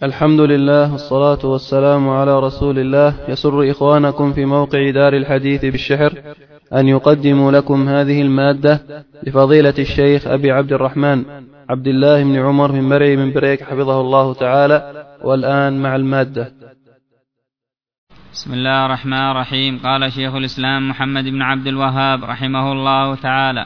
الحمد لله والصلاة والسلام على رسول الله. يسر إخوانكم في موقع دار الحديث بالشحر أن يقدموا لكم هذه المادة لفضيلة الشيخ أبي عبد الرحمن عبد الله بن عمر من مرعي من بريك حفظه الله تعالى. والآن مع المادة. بسم الله الرحمن الرحيم. قال شيخ الإسلام محمد بن عبد الوهاب رحمه الله تعالى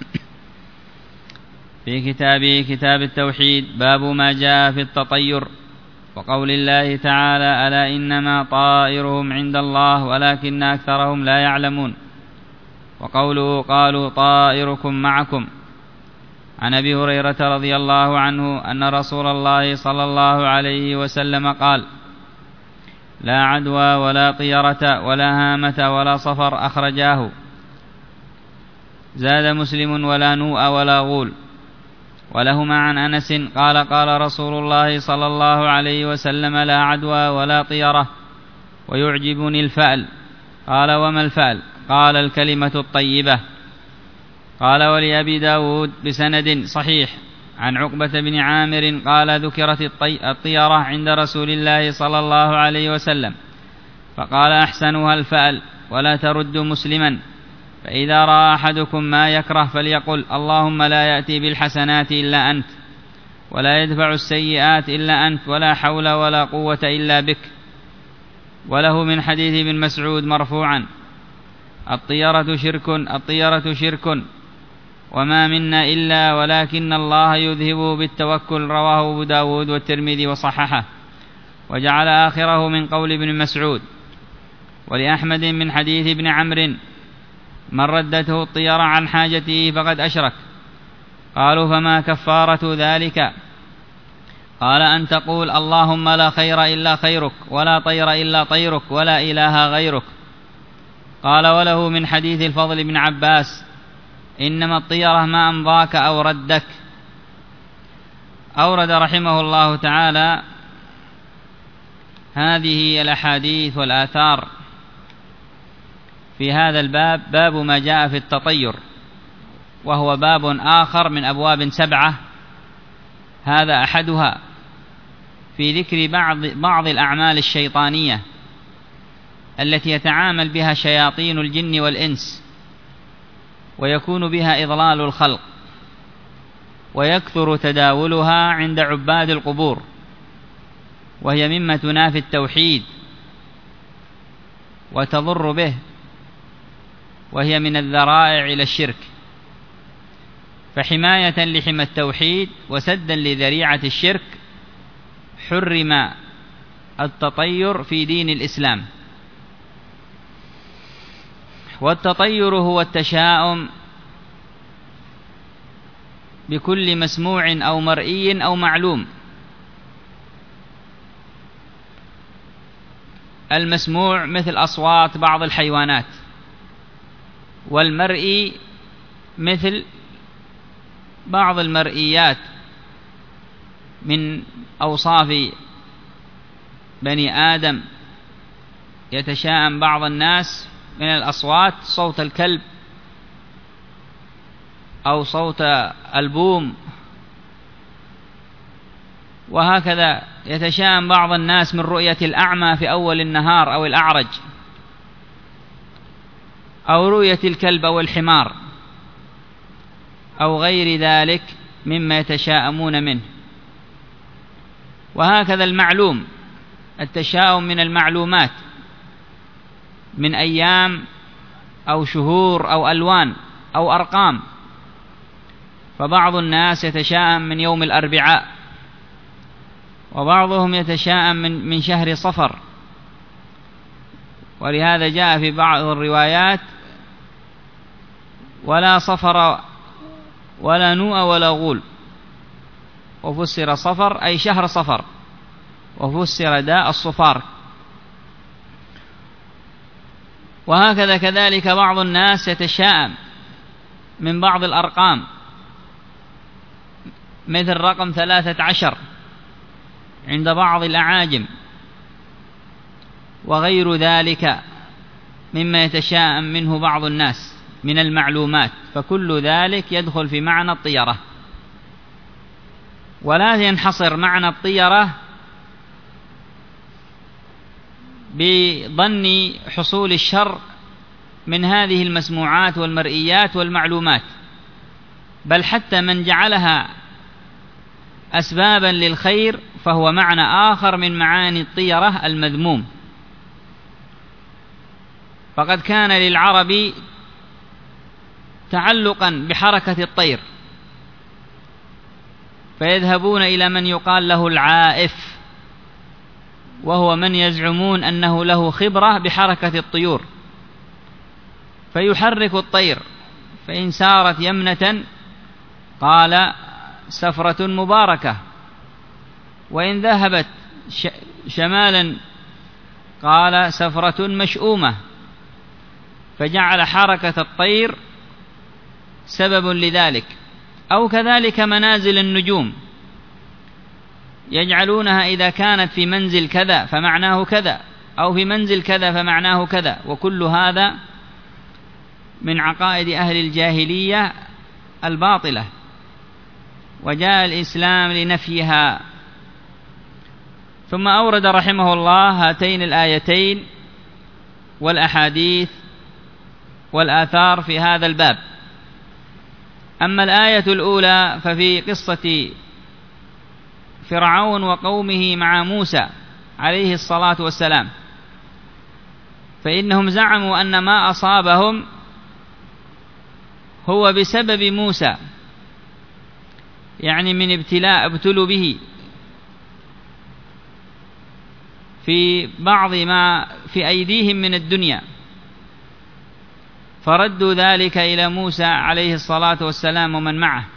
في كتابه كتاب التوحيد: باب ما جاء في التطير، وقول الله تعالى: ألا إنما طائرهم عند الله ولكن أكثرهم لا يعلمون، وقوله: قالوا طائركم معكم. عن أبي هريرة رضي الله عنه أن رسول الله صلى الله عليه وسلم قال: لا عدوى ولا طيرة ولا هامة ولا صفر. أخرجاه. زاد مسلم: ولا نوء ولا غول. ولهما عن أنس قال: قال رسول الله صلى الله عليه وسلم: لا عدوى ولا طيرة ويعجبني الفأل. قال: وما الفأل؟ قال: الكلمة الطيبة. قال: ولأبي داود بسند صحيح عن عقبة بن عامر قال: ذكرت الطيرة عند رسول الله صلى الله عليه وسلم فقال: أحسنها الفأل، ولا ترد مسلما، فإذا رأى أحدكم ما يكره فليقل: اللهم لا يأتي بالحسنات إلا أنت، ولا يدفع السيئات إلا أنت، ولا حول ولا قوة إلا بك. وله من حديث ابن مسعود مرفوعا: الطيرة شرك وما منا إلا ولكن الله يذهب بالتوكل. رواه أبو داود والترمذي وصححه، وجعل آخره من قول ابن مسعود. ولأحمد من حديث ابن عمرو: من ردته الطيرة عن حاجته فقد أشرك. قالوا: فما كفارة ذلك؟ قال: أن تقول: اللهم لا خير إلا خيرك، ولا طير إلا طيرك، ولا إله غيرك. قال: وله من حديث الفضل بن عباس: إنما الطيرة ما أمضاك أو ردك. أورد رحمه الله تعالى هذه الأحاديث والآثار في هذا الباب، باب ما جاء في التطير، وهو باب آخر من أبواب 7. هذا أحدها في ذكر بعض الأعمال الشيطانية التي يتعامل بها شياطين الجن والإنس، ويكون بها إضلال الخلق، ويكثر تداولها عند عباد القبور، وهي مما تنافي التوحيد وتضر به، وهي من الذرائع إلى الشرك. فحماية لحمى التوحيد وسدا لذريعة الشرك حرم التطير في دين الإسلام. والتطير هو التشاؤم بكل مسموع أو مرئي أو معلوم. المسموع مثل أصوات بعض الحيوانات، والمرئي مثل بعض المرئيات من أوصاف بني آدم. يتشاءم بعض الناس من الأصوات صوت الكلب أو صوت البوم، وهكذا يتشاءم بعض الناس من رؤية الأعمى في أول النهار أو الأعرج، أو رؤية الكلب أو الحمار، أو غير ذلك مما يتشاءمون منه. وهكذا المعلوم، التشاؤم من المعلومات من أيام أو شهور أو ألوان أو أرقام. فبعض الناس يتشاءم من يوم الأربعاء، وبعضهم يتشاءم من شهر صفر. ولهذا جاء في بعض الروايات: ولا صفر ولا نوء ولا غول. وفسر صفر أي شهر صفر، وفسر داء الصفار. وهكذا كذلك بعض الناس يتشاءم من بعض الأرقام، مثل رقم 13 عند بعض الأعاجم، وغير ذلك مما يتشاءم منه بعض الناس من المعلومات. فكل ذلك يدخل في معنى الطيرة. ولا ينحصر معنى الطيرة بظن حصول الشر من هذه المسموعات والمرئيات والمعلومات، بل حتى من جعلها أسبابا للخير فهو معنى آخر من معاني الطيرة المذموم. فقد كان للعرب تعلقا بحركة الطير، فيذهبون إلى من يقال له العائف، وهو من يزعمون أنه له خبرة بحركة الطيور، فيحرك الطير، فإن سارت يمنة قال سفرة مباركة، وإن ذهبت شمالا قال سفرة مشؤومة، فجعل حركة الطير سبب لذلك. أو كذلك منازل النجوم، يجعلونها إذا كانت في منزل كذا فمعناه كذا، أو في منزل كذا فمعناه كذا، وكل هذا من عقائد أهل الجاهلية الباطلة، وجاء الإسلام لنفيها. ثم أورد رحمه الله هاتين الآيتين والأحاديث والآثار في هذا الباب. أما الآية الأولى ففي قصة فرعون وقومه مع موسى عليه الصلاة والسلام، فإنهم زعموا أن ما أصابهم هو بسبب موسى، يعني من ابتلاء ابتلوا به في بعض ما في أيديهم من الدنيا، فردوا ذلك إلى موسى عليه الصلاة والسلام ومن معه،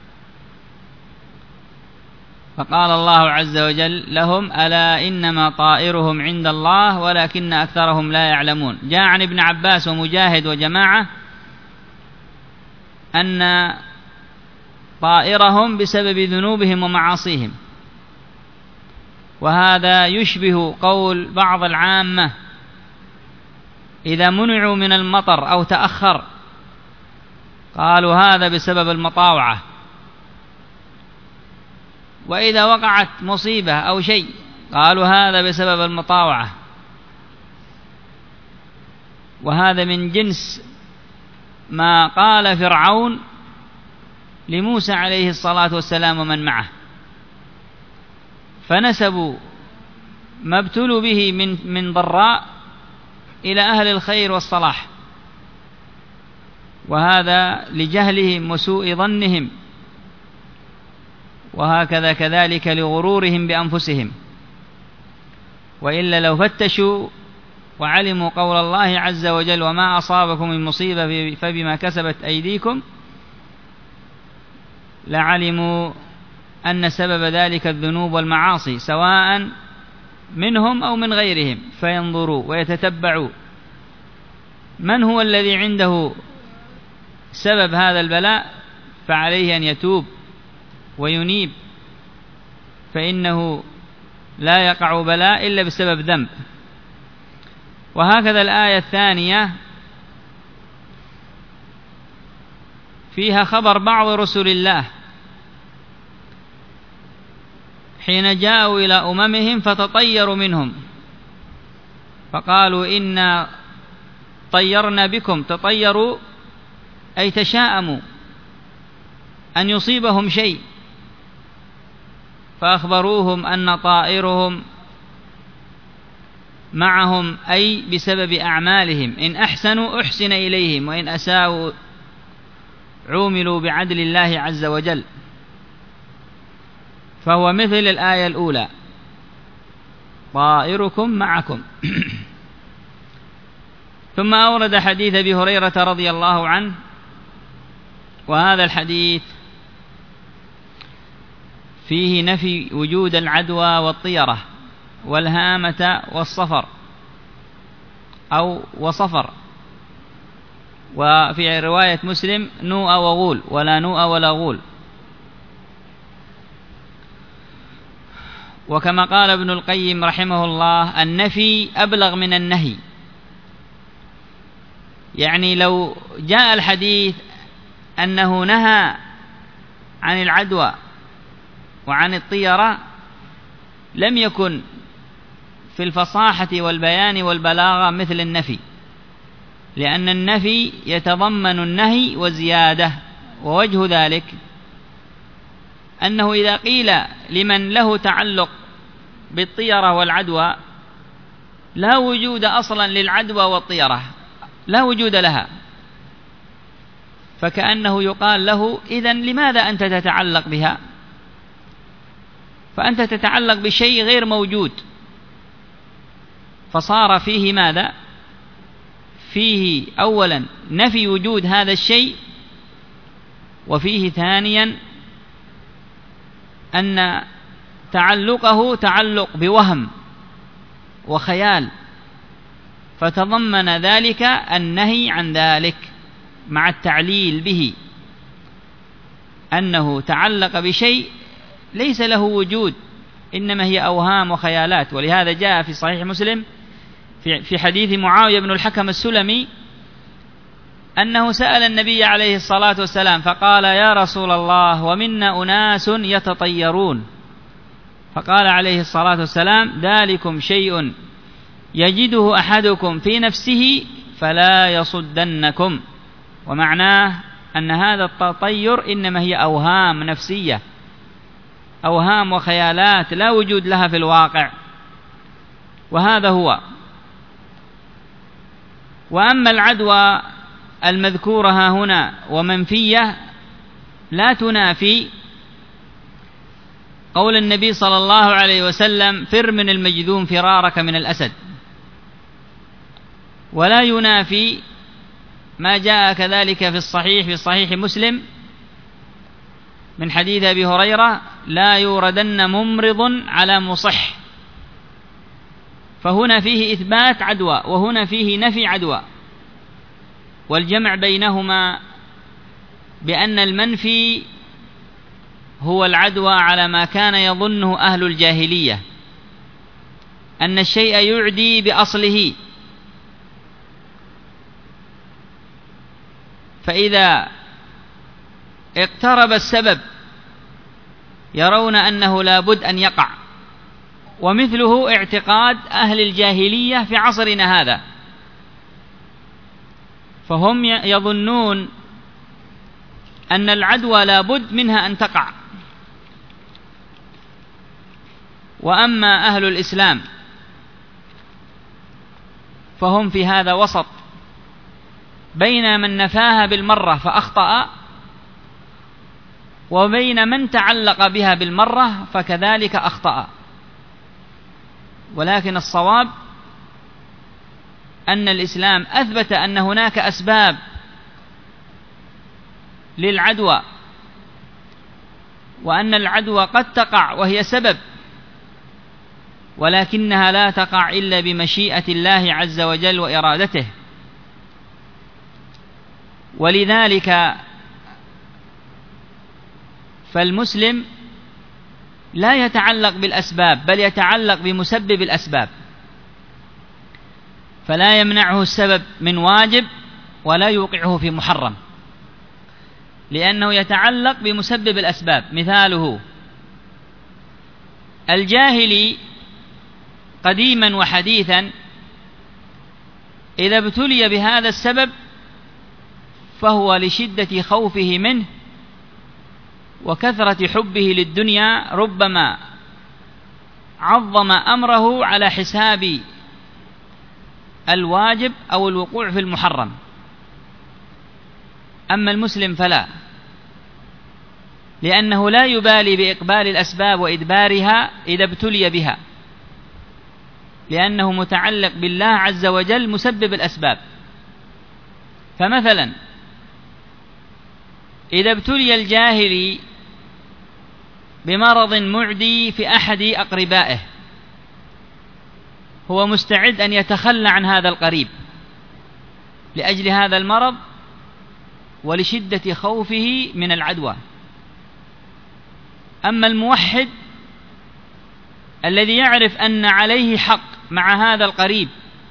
فقال الله عز وجل لهم ألا إنما طائرهم عند الله ولكن أكثرهم لا يعلمون. جاء عن ابن عباس ومجاهد وجماعة أن طائرهم بسبب ذنوبهم ومعاصيهم، وهذا يشبه قول بعض العامة إذا منعوا من المطر أو تأخر قالوا هذا بسبب المطاوعة، وإذا وقعت مصيبة أو شيء قالوا هذا بسبب المطاوعة. وهذا من جنس ما قال فرعون لموسى عليه الصلاة والسلام ومن معه، فنسبوا ما ابتلوا به من ضراء إلى أهل الخير والصلاح، وهذا لجهلهم وسوء ظنهم، وهكذا كذلك لغرورهم بأنفسهم. وإلا لو فتشوا وعلموا قول الله عز وجل وما أصابكم من مصيبة فبما كسبت أيديكم، لعلموا أن سبب ذلك الذنوب والمعاصي سواء منهم أو من غيرهم، فينظروا ويتتبعوا من هو الذي عنده سبب هذا البلاء، فعليه أن يتوب وينيب، فإنه لا يقع بلاء إلا بسبب ذنب. وهكذا الآية الثانية فيها خبر بعض رسل الله حين جاءوا إلى أممهم فتطيروا منهم، فقالوا إنا طيرنا بكم، تطيروا أي تشاءموا أن يصيبهم شيء، فأخبروهم أن طائرهم معهم أي بسبب أعمالهم، إن أحسنوا أحسن إليهم، وإن أساءوا عوملوا بعدل الله عز وجل. فهو مثل الآية الأولى طائركم معكم. ثم أورد حديث أبي هريرة رضي الله عنه، وهذا الحديث فيه نفي وجود العدوى والطيرة والهامة والصفر أو وصفر، وفي رواية مسلم نوء وغول، ولا نوء ولا غول. وكما قال ابن القيم رحمه الله النفي أبلغ من النهي، يعني لو جاء الحديث أنه نهى عن العدوى وعن الطيرة لم يكن في الفصاحة والبيان والبلاغة مثل النفي، لأن النفي يتضمن النهي وزيادة. ووجه ذلك أنه إذا قيل لمن له تعلق بالطيرة والعدوى لا وجود أصلا للعدوى والطيرة، لا وجود لها، فكأنه يقال له إذن لماذا أنت تتعلق بها؟ فأنت تتعلق بشيء غير موجود، فصار فيه ماذا؟ فيه أولا نفي وجود هذا الشيء، وفيه ثانيا أن تعلقه تعلق بوهم وخيال، فتضمن ذلك النهي عن ذلك مع التعليل به، أنه تعلق بشيء ليس له وجود، إنما هي أوهام وخيالات. ولهذا جاء في صحيح مسلم في حديث معاوية بن الحكم السلمي أنه سأل النبي عليه الصلاة والسلام فقال: يا رسول الله، ومنا أناس يتطيرون. فقال عليه الصلاة والسلام: ذلكم شيء يجده أحدكم في نفسه فلا يصدنكم. ومعناه أن هذا التطير إنما هي أوهام نفسية، أوهام وخيالات لا وجود لها في الواقع، وهذا هو. وأما العدوى المذكورة ها هنا ومنفية لا تنافي قول النبي صلى الله عليه وسلم: فر من المجذوم فرارك من الأسد، ولا ينافي ما جاء كذلك في صحيح مسلم من حديث أبي هريرة: لا يوردن ممرض على مصح. فهنا فيه إثبات عدوى وهنا فيه نفي عدوى، والجمع بينهما بأن المنفي هو العدوى على ما كان يظنه أهل الجاهلية، أن الشيء يعدي بأصله، فإذا اقترب السبب يرون أنه لا بد أن يقع. ومثله اعتقاد أهل الجاهلية في عصرنا هذا، فهم يظنون أن العدوى لا بد منها أن تقع. وأما أهل الإسلام فهم في هذا وسط بين من نفاها بالمرة فأخطأ، وبين من تعلق بها بالمرة فكذلك أخطأ. ولكن الصواب أن الإسلام أثبت أن هناك أسباب للعدوى، وأن العدوى قد تقع وهي سبب، ولكنها لا تقع إلا بمشيئة الله عز وجل وإرادته. ولذلك فالمسلم لا يتعلق بالأسباب بل يتعلق بمسبب الأسباب، فلا يمنعه السبب من واجب ولا يوقعه في محرم، لأنه يتعلق بمسبب الأسباب. مثاله الجاهلي قديما وحديثا إذا ابتلي بهذا السبب فهو لشدة خوفه منه وكثرة حبه للدنيا ربما عظم أمره على حساب الواجب أو الوقوع في المحرم. أما المسلم فلا، لأنه لا يبالي بإقبال الأسباب وإدبارها إذا ابتلي بها، لأنه متعلق بالله عز وجل مسبب الأسباب. فمثلا إذا ابتلي الجاهلي بمرض معدي في أحد أقربائه هو مستعد أن يتخلى عن هذا القريب لأجل هذا المرض ولشدة خوفه من العدوى. أما الموحد الذي يعرف أن عليه حق مع هذا القريب،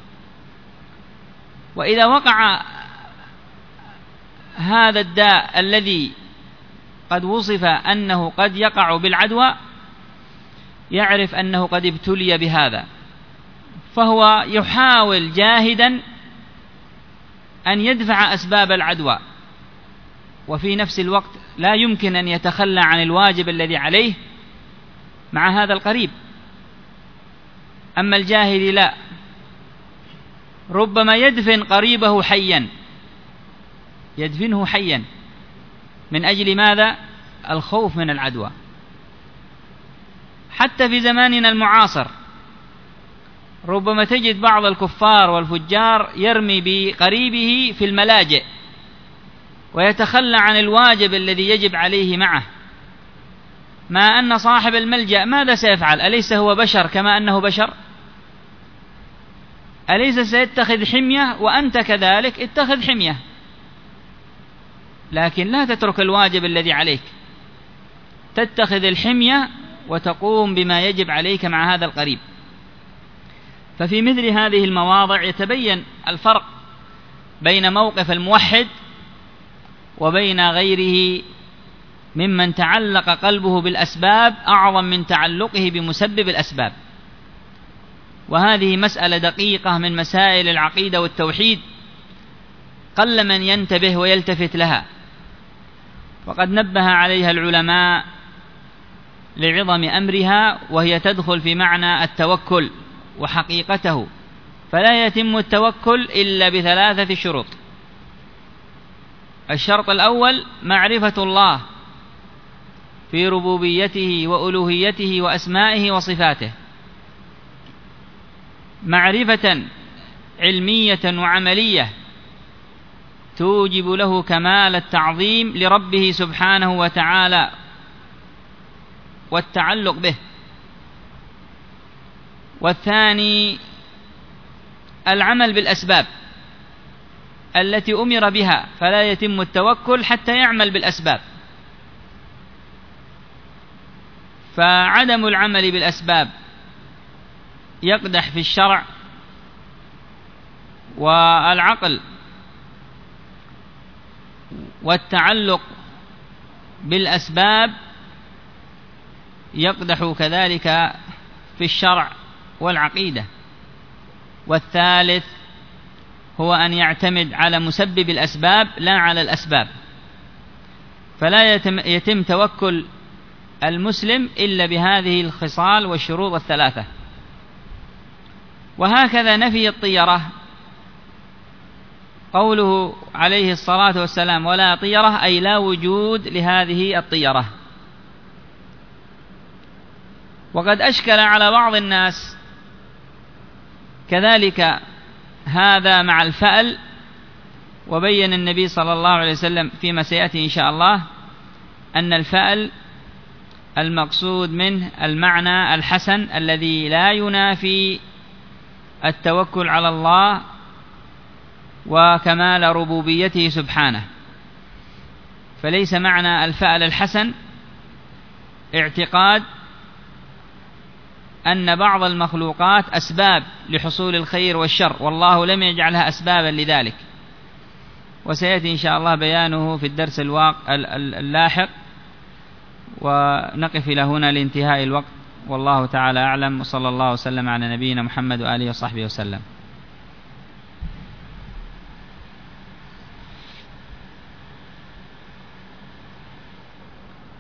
وإذا وقع هذا الداء الذي قد وصف أنه قد يقع بالعدوى يعرف أنه قد ابتلي بهذا، فهو يحاول جاهدا أن يدفع أسباب العدوى، وفي نفس الوقت لا يمكن أن يتخلى عن الواجب الذي عليه مع هذا القريب. أما الجاهل لا، ربما يدفن قريبه حيا، يدفنه حيا من أجل ماذا؟ الخوف من العدوى. حتى في زماننا المعاصر ربما تجد بعض الكفار والفجار يرمي بقريبه في الملاجئ ويتخلى عن الواجب الذي يجب عليه معه، ما أن صاحب الملجأ ماذا سيفعل؟ أليس هو بشر كما أنه بشر؟ أليس سيتخذ حمية؟ وأنت كذلك اتخذ حمية، لكن لا تترك الواجب الذي عليك، تتخذ الحمية وتقوم بما يجب عليك مع هذا القريب. ففي مثل هذه المواضع يتبين الفرق بين موقف الموحد وبين غيره ممن تعلق قلبه بالأسباب أعظم من تعلقه بمسبب الأسباب. وهذه مسألة دقيقة من مسائل العقيدة والتوحيد، قل من ينتبه ويلتفت لها، وقد نبه عليها العلماء لعظم أمرها، وهي تدخل في معنى التوكل وحقيقته. فلا يتم التوكل إلا بثلاثة شروط. الشرط الأول معرفة الله في ربوبيته وألوهيته وأسمائه وصفاته، معرفة علمية وعملية توجب له كمال التعظيم لربه سبحانه وتعالى والتعلق به. والثاني العمل بالأسباب التي أمر بها، فلا يتم التوكل حتى يعمل بالأسباب. فعدم العمل بالأسباب يقدح في الشرع، والعقل والتعلق بالأسباب يقدح كذلك في الشرع والعقيدة. والثالث هو أن يعتمد على مسبب الأسباب لا على الأسباب، فلا يتم توكل المسلم إلا بهذه الخصال والشروط الثلاثة. وهكذا نفي الطيرة، قوله عليه الصلاة والسلام ولا طيرة، أي لا وجود لهذه الطيرة. وقد أشكل على بعض الناس كذلك هذا مع الفأل، وبين النبي صلى الله عليه وسلم فيما سيأتي إن شاء الله أن الفأل المقصود منه المعنى الحسن الذي لا ينافي التوكل على الله وكمال ربوبيته سبحانه. فليس معنى الفأل الحسن اعتقاد أن بعض المخلوقات أسباب لحصول الخير والشر، والله لم يجعلها أسبابا لذلك، وسيأتي إن شاء الله بيانه في الدرس اللاحق. ونقف إلى هنا لانتهاء الوقت، والله تعالى أعلم، وصلى الله وسلم على نبينا محمد وآله وصحبه وسلم.